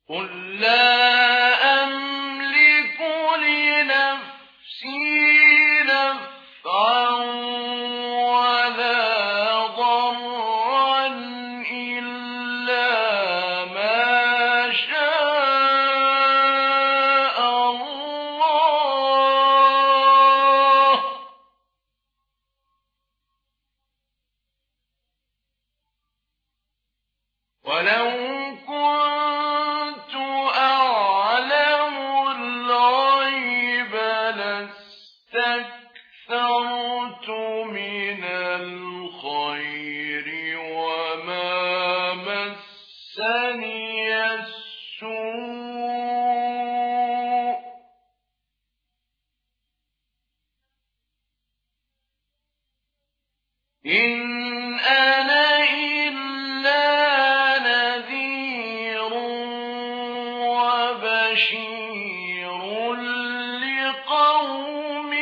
قل لا أملك لنفسي نفعا ولا ضرا إلا ما شاء الله ولو كنت أعلم الغيب لاستكثرت من الخير وما مسني السوء إن أنا إلا نذير وبشير لقوم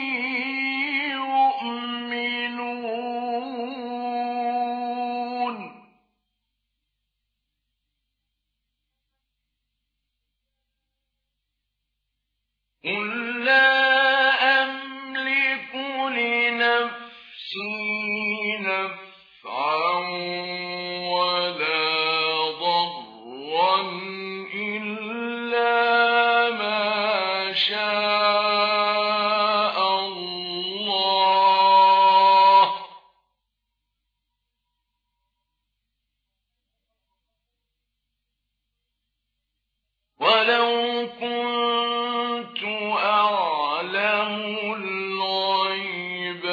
يؤمنون قل لا أملك لنفسي نفعا ولا ضرا إلا ما شاء الله ولو كنت أعلم الغيب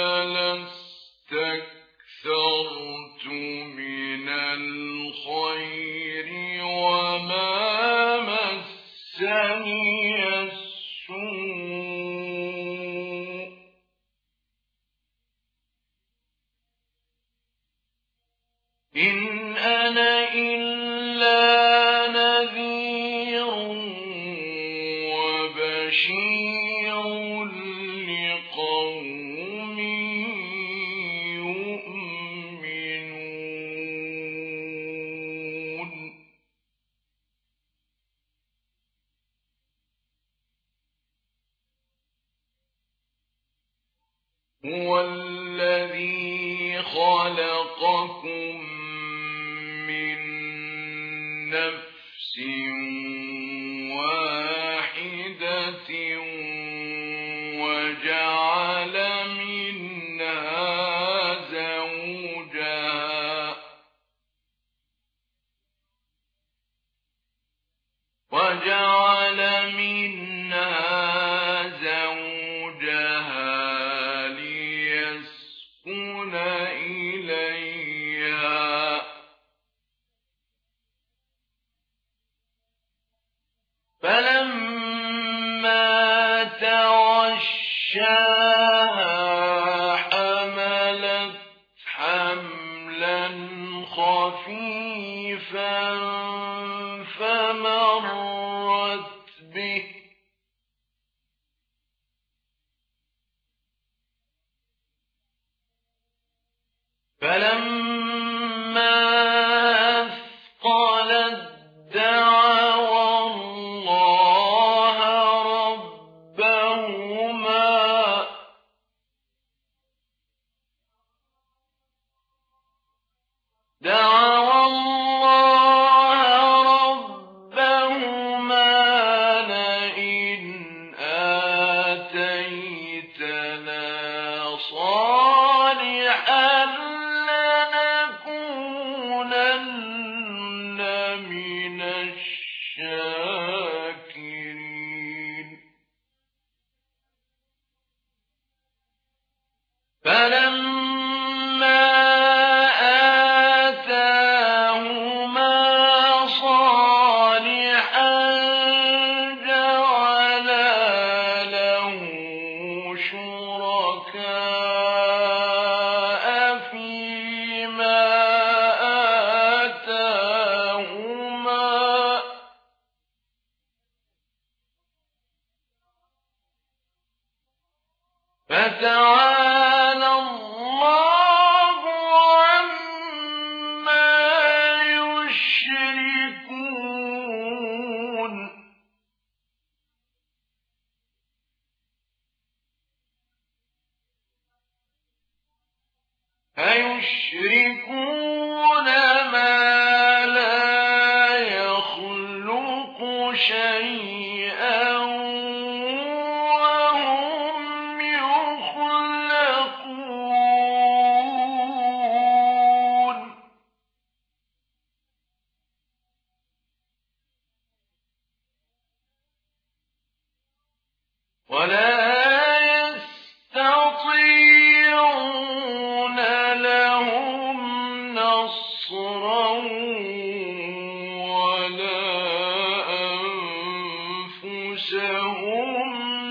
لاستكثرت من الخير وما مسني السوء إن أنا إلا نذير وبشير لقوم يؤمنون هو الذي خلقكم من نفس واحدة وجعل منها زوجها ليسكن إليها فلما تغشاها حملت حملا خفيفا فمرت به فلما أثقلت دعوا الله ربهما لئن آتيتنا صالحا لنكونن من الشاكرين فلما آتاهما صالحا جعلا له شركاء فيما آتاهما فتعالى الله عما يشركون أيشركون ما لا يخلق شيئا وهم يخلقون ولا يستطيعون لهم نصرا ولا أنفسهم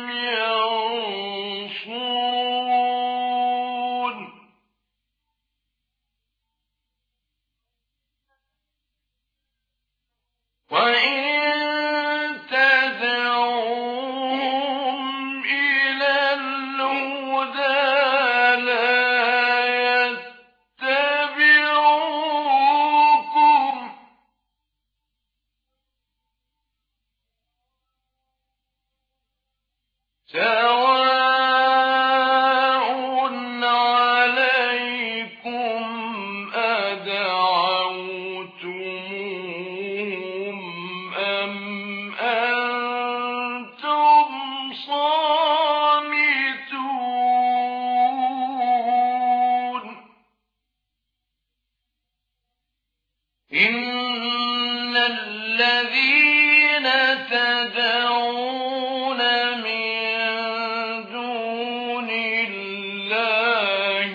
ينصرون وإن تدعوهم إلى الهدى لا يتبعوكم سواء عليكم أدعوتموهم أم أنتم صامتون إن الذين تدعون من دون الله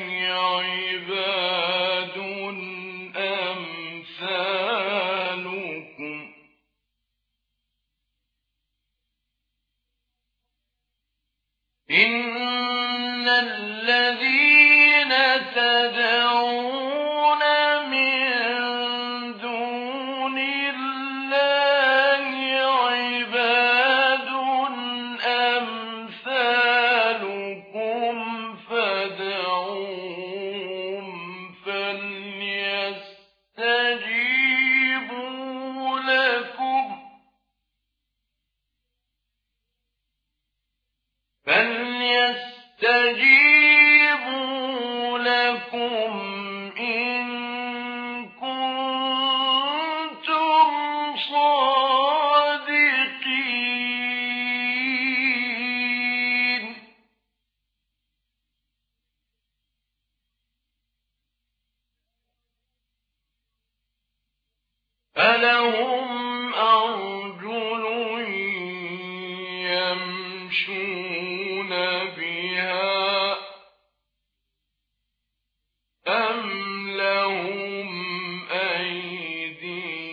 عباد أمثالكم إن الذين تدعون من دون الله عباد أمثالكم فادعوهم فليستجيبوا لكم إن كنتم صادقين ألهم أرجل يمشون بها أم لهم أيدي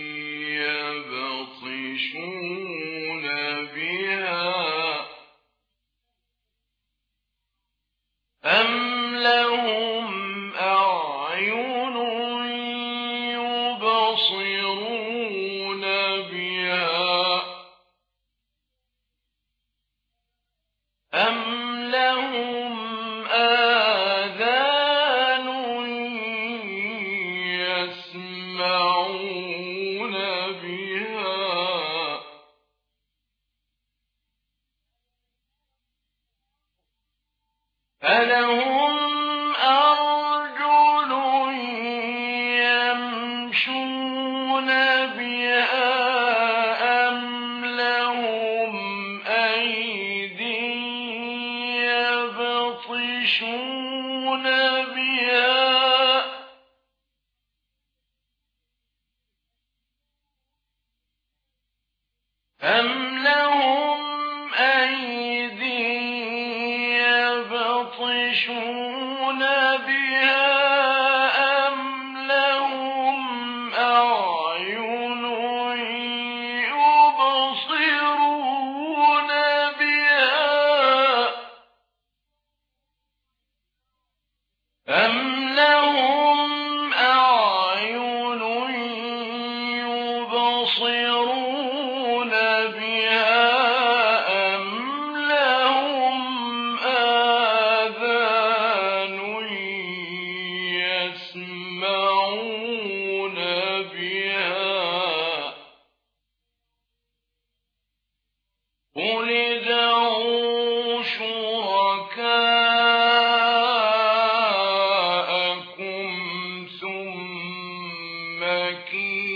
يبطشون بها أم لهم أعين يبصرون بها أم لهم آذان يسمعون بها ألهم أرجل يمشون بها أم لهم أيدي يبطشون بها أم لهم أيدي يبطشون بها أم لهم أعين يبصرون بها أم لهم أعين يبصرون بها أم لهم آذان يسمعون بها قل ادعوا شركاءكم حكيم.